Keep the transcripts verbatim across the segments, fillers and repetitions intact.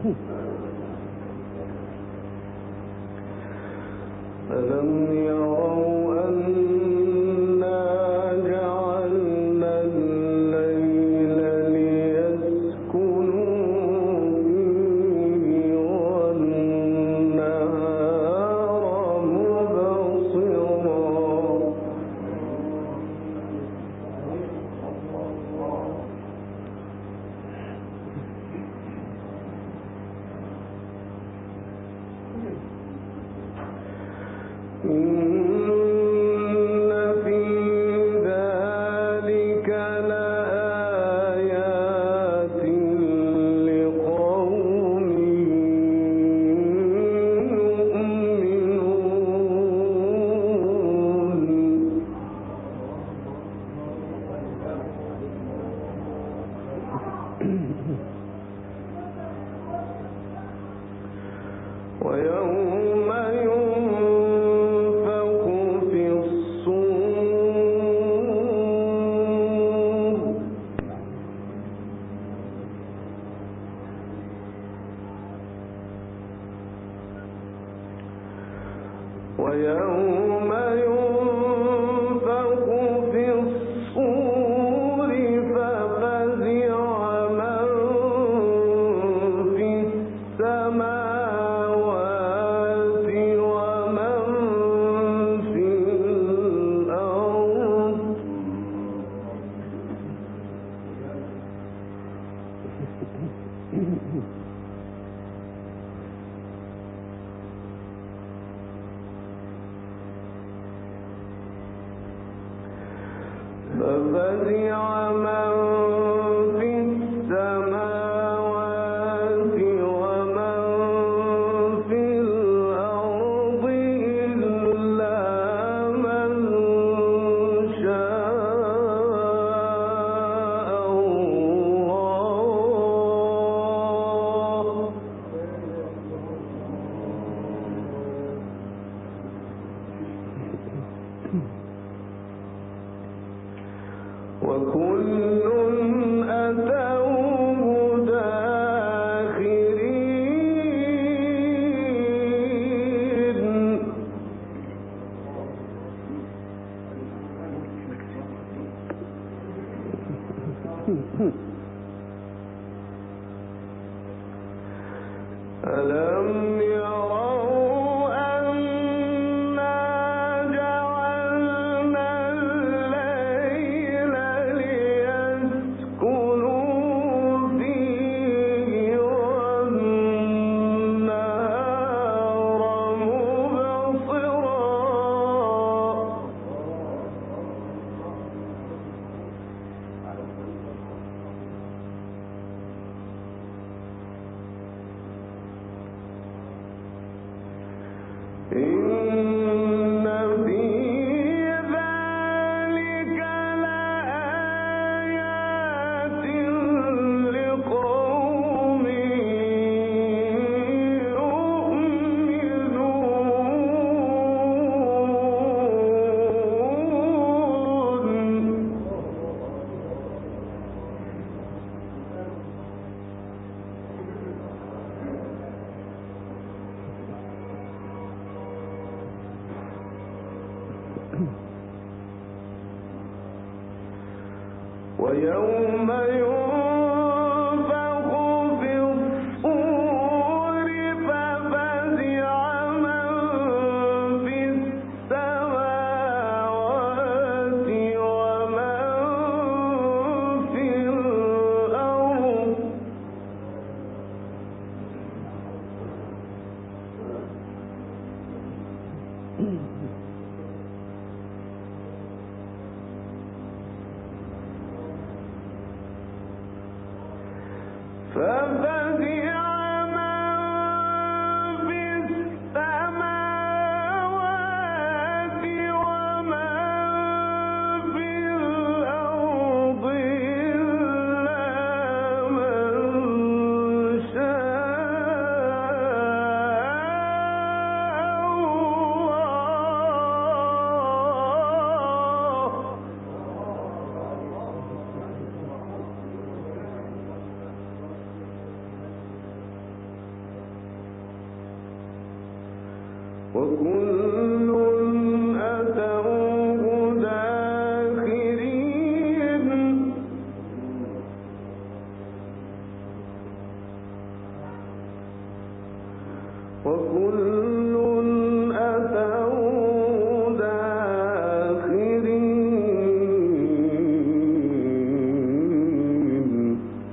ألم يروا أنا جعلنا الليل ليسكنوا فيه والنهار مبصرا إن في ذلك لآيات لقوم يؤمنون ويوم ينفخ في الصور ويوم ينفخ في الصور ففزع من في السماوات ومن في الأرض ففزع من في السماوات ومن في الأرض إلا من شاء الله وكل أتوه داخرين ألم يروا أنا جعلنا الليل ليسكنوا فيه والنهار مبصرا إن في ذلك لآيات لقوم يؤمنون ويوم ينفخ في الصور ففزع من في السماوات ومن في الأرض وكل أتوه داخرين وكل أتوه داخرين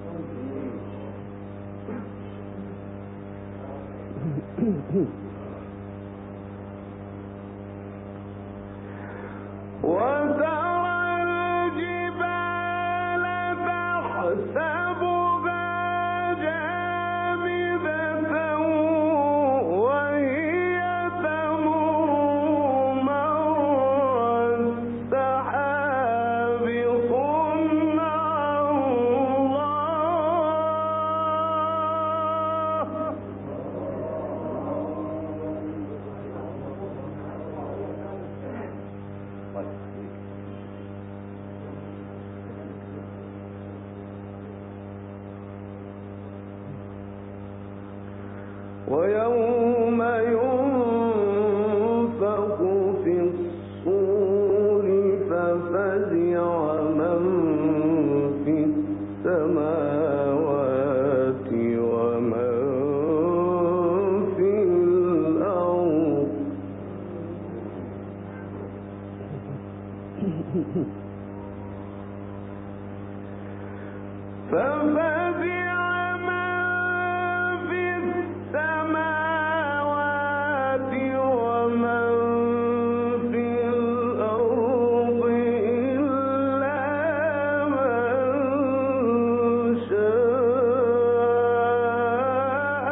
وترى الجبال تحسبها جامدة وهي تمر مر السحاب صنع ويوم ينفخ في الصور ففزع من في السماوات ومن في الأرض ففزع السماوات ومن في الأرض إلا من شاء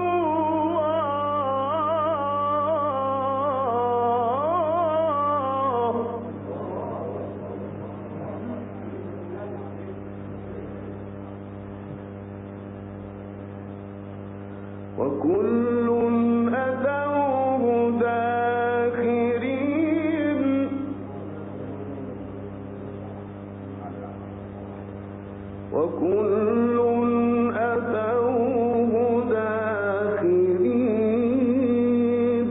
الله وكل أتوه داخرين وكل أتوه داخرين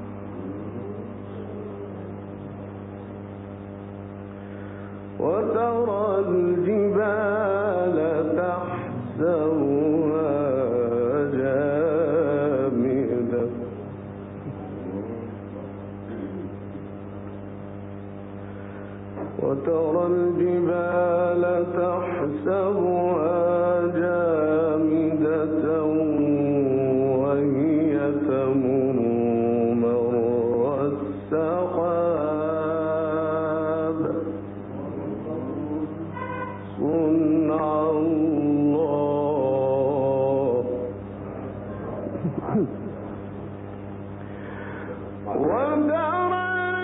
وترى الجبال تحسبها وترى الجبال تحسبها جامدة وهي تمر مر السحاب صنع الله وترى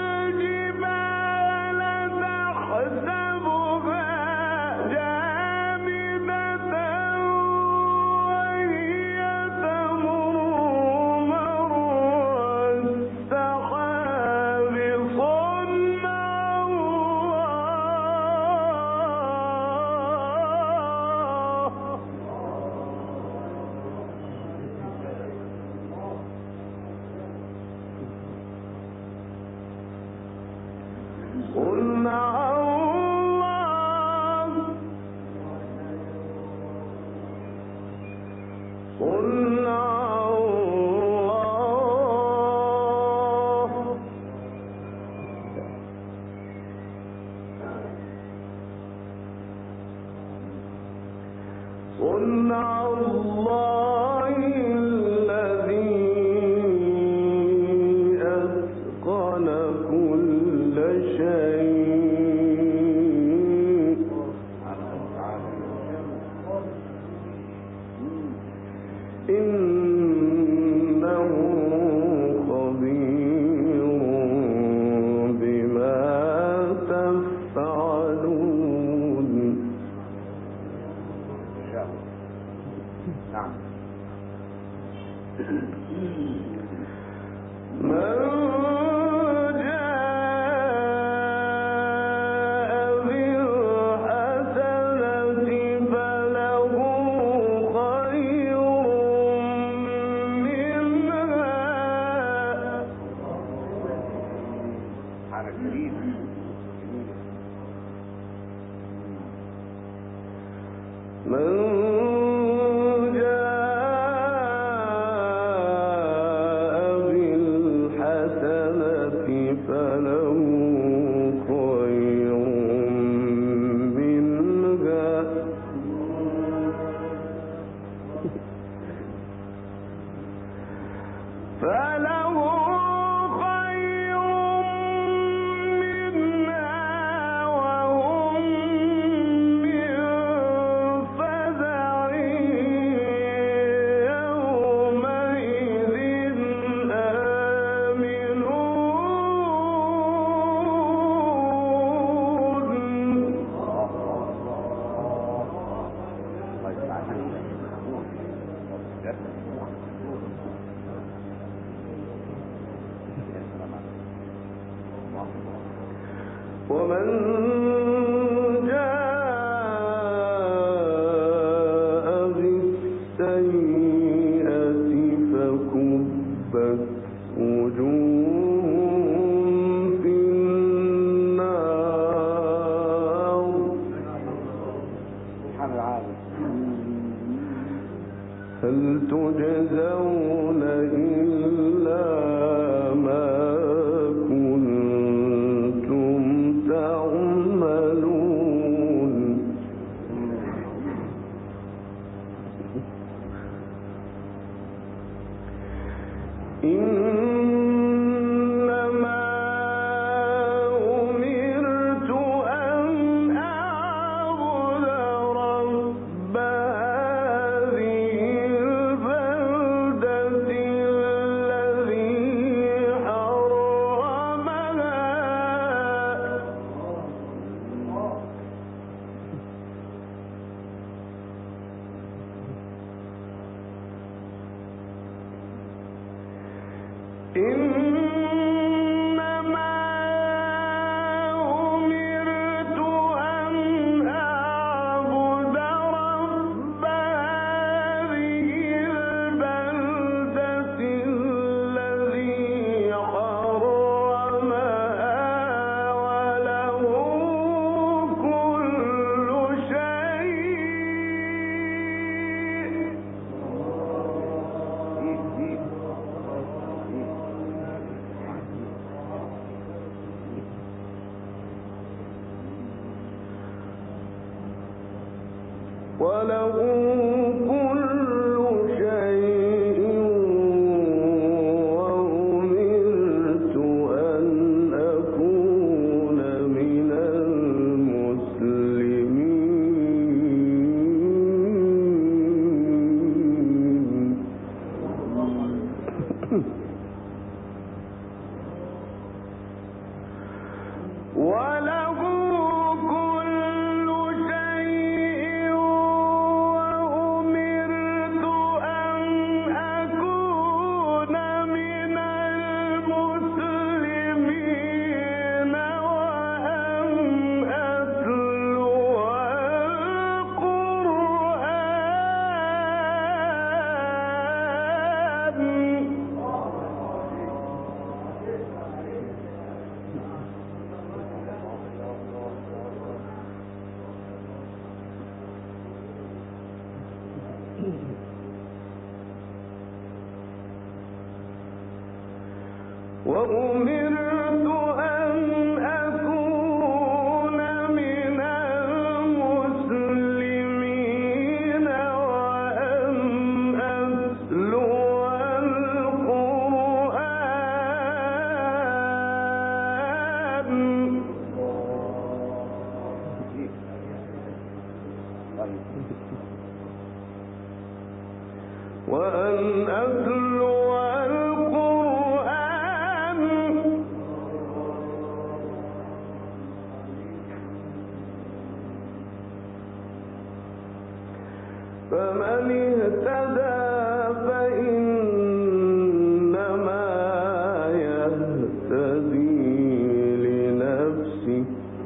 صنع الله صنع الله صنع الله الذي أتقن كل شيء إنه خبير بما تفعلون. نعم. من هل تجزون إلا ما كنتم تعملون إنما أمرت أن أعبد رب هذه البلدة الذي حرمها إنما أمرت أن أعبد رب هذه البلدة الذي حرمها وله كل شيء وله كل شيء وأمرت أن أكون من المسلمين وله كل شيء وأمرت أن أكون من المسلمين وأن أتلو وأمرت أن أكون من المسلمين وأن أتلو القرآن وأن أتلو القرآن فمن اهتدى فإنما يهتدي لنفسه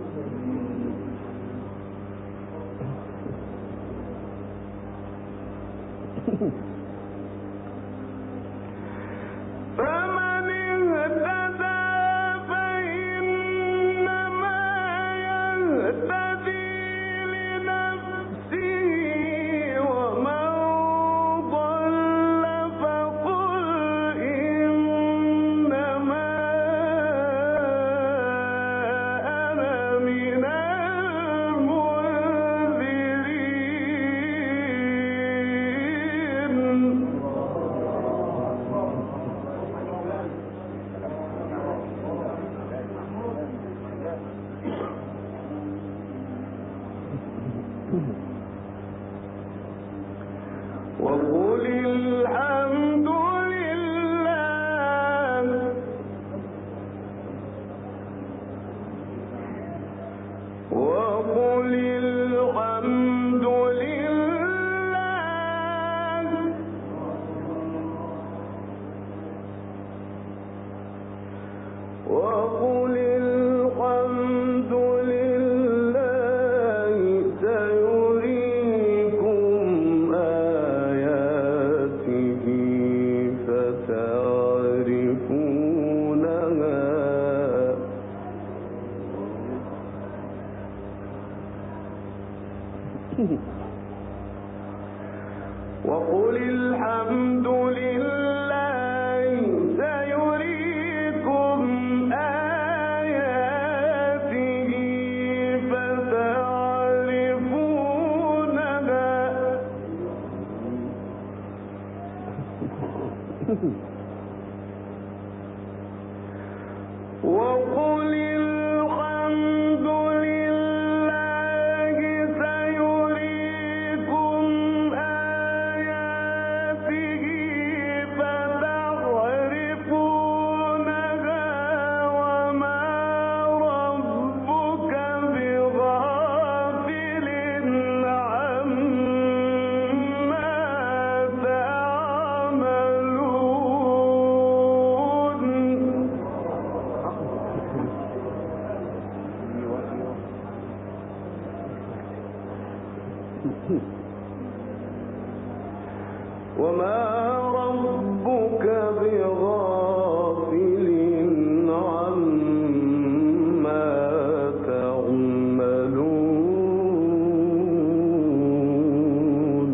فمن اهتدى فإنما يهتدي لنفسه وقل الحمد لله وقل الحمد لله وقل الحمد لله سيريكم آياته فتعرفونها وقل الحمد لله سيريكم آياته فتعرفونها وقل الحمد لله سيريكم آياته فتعرفونها وما ربك بغافل عما تعملون وما ربك بغافل عما تعملون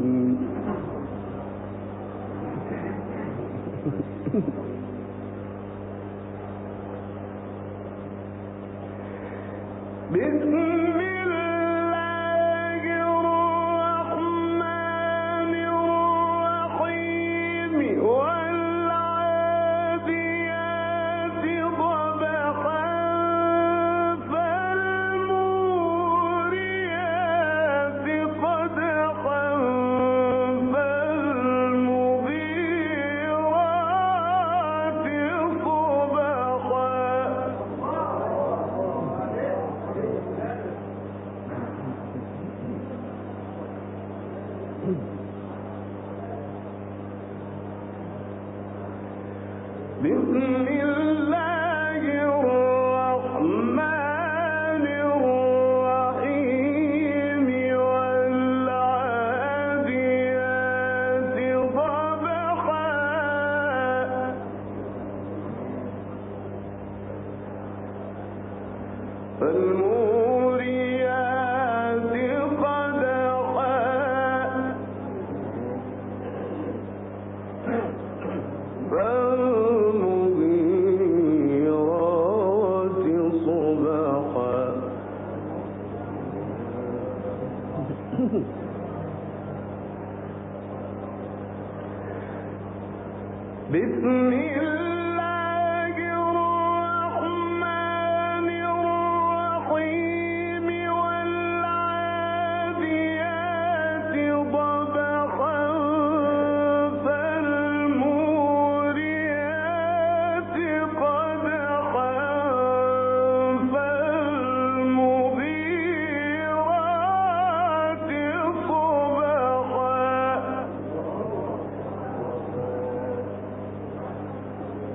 بسم الله الرحمن الرحيم والعاديات ضبحا فالموريات قدحا فالمغيرات صبحا بسم الله الرحمن الرحيم والعاديات ضبحا فالموريات قدحا فالمغيرات صبحا بسم الله الرحمن الرحيم والعاديات ضبحا فالموريات قدحا فالمغيرات صبحا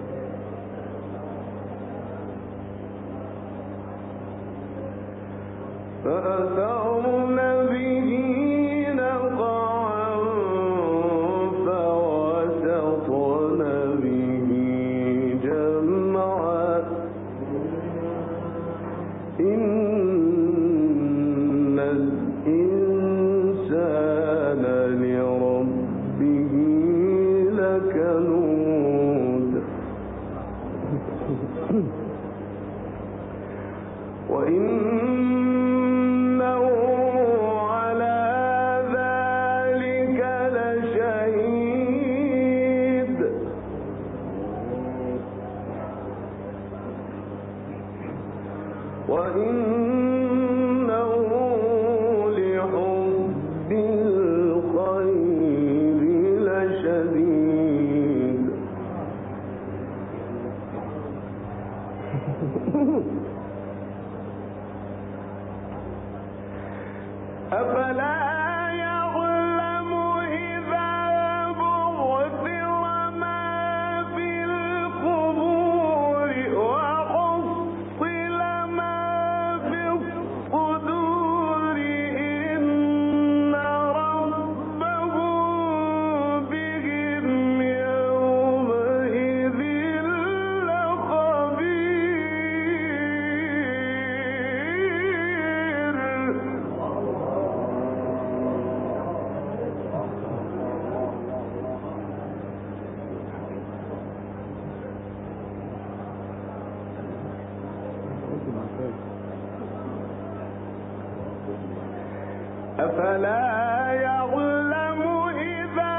أفلا يعلم إذا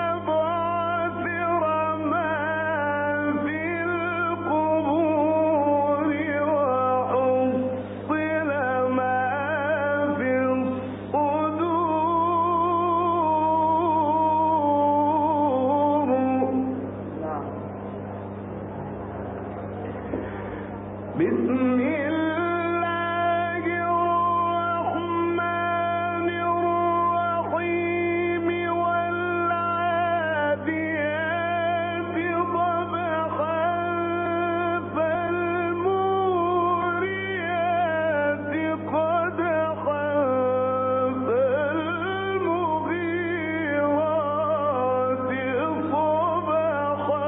بعثر ما في القبور وحصل ما في الصدور. بسم الله الرحمن الرحيم والعاديات ضبحا فالموريات قدحا فالمغيرات صبحا.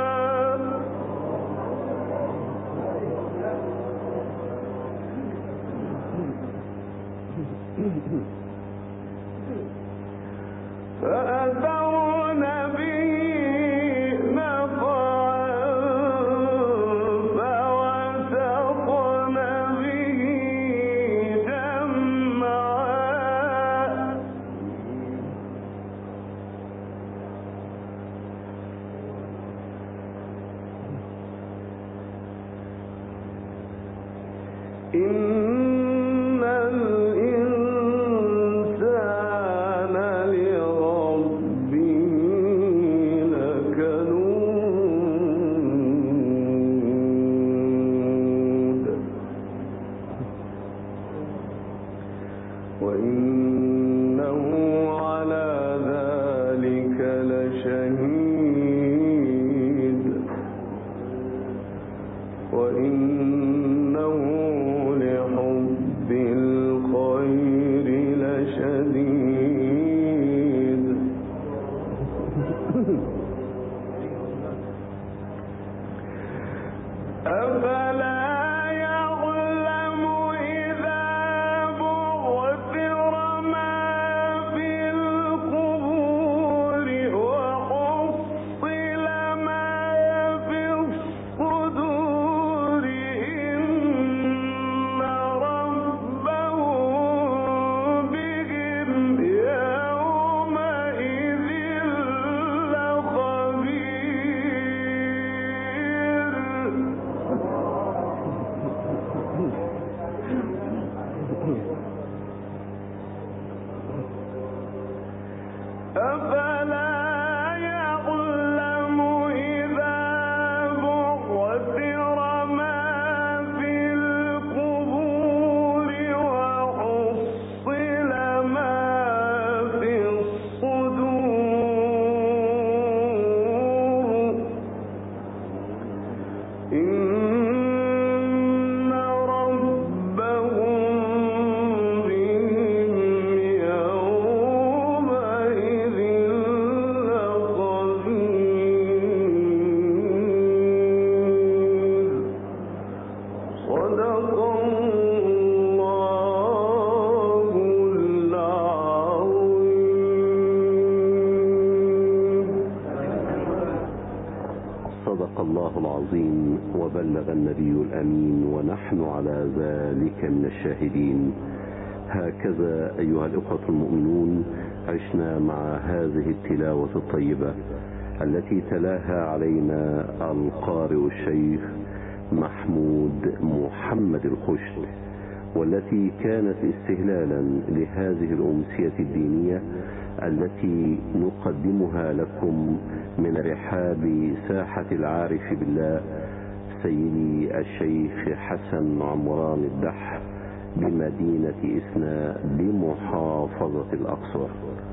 فأثرن به نقعا فوسطن به جمعا. إن الإنسان لربه لكنود وإنه على ذلك لشهيد وإنه لحب الخير لشديد. أفلا يعلم إذا بعثر ما في القبور وحصل ما في الصدور إن ربهم بهم يومئذ لخبير. أفلا يعلم إذا بعثر ما في القبور وحصل ما في الصدور إن ربهم بهم يومئذ لخبير. صدق الله العظيم. صدق الله العظيم وبلغ النبي الأمين ونحن على ذلك من الشاهدين. هكذا أيها الإخوة المؤمنون عشنا مع هذه التلاوة الطيبة التي تلاها علينا القارئ الشيخ محمود محمد الخشت، والتي كانت استهلالا لهذه الأمسية الدينية التي نقدمها لكم من رحاب ساحة العارف بالله سيدي الشيخ حسن عمران الدح بمدينة إسنا بمحافظة الأقصر.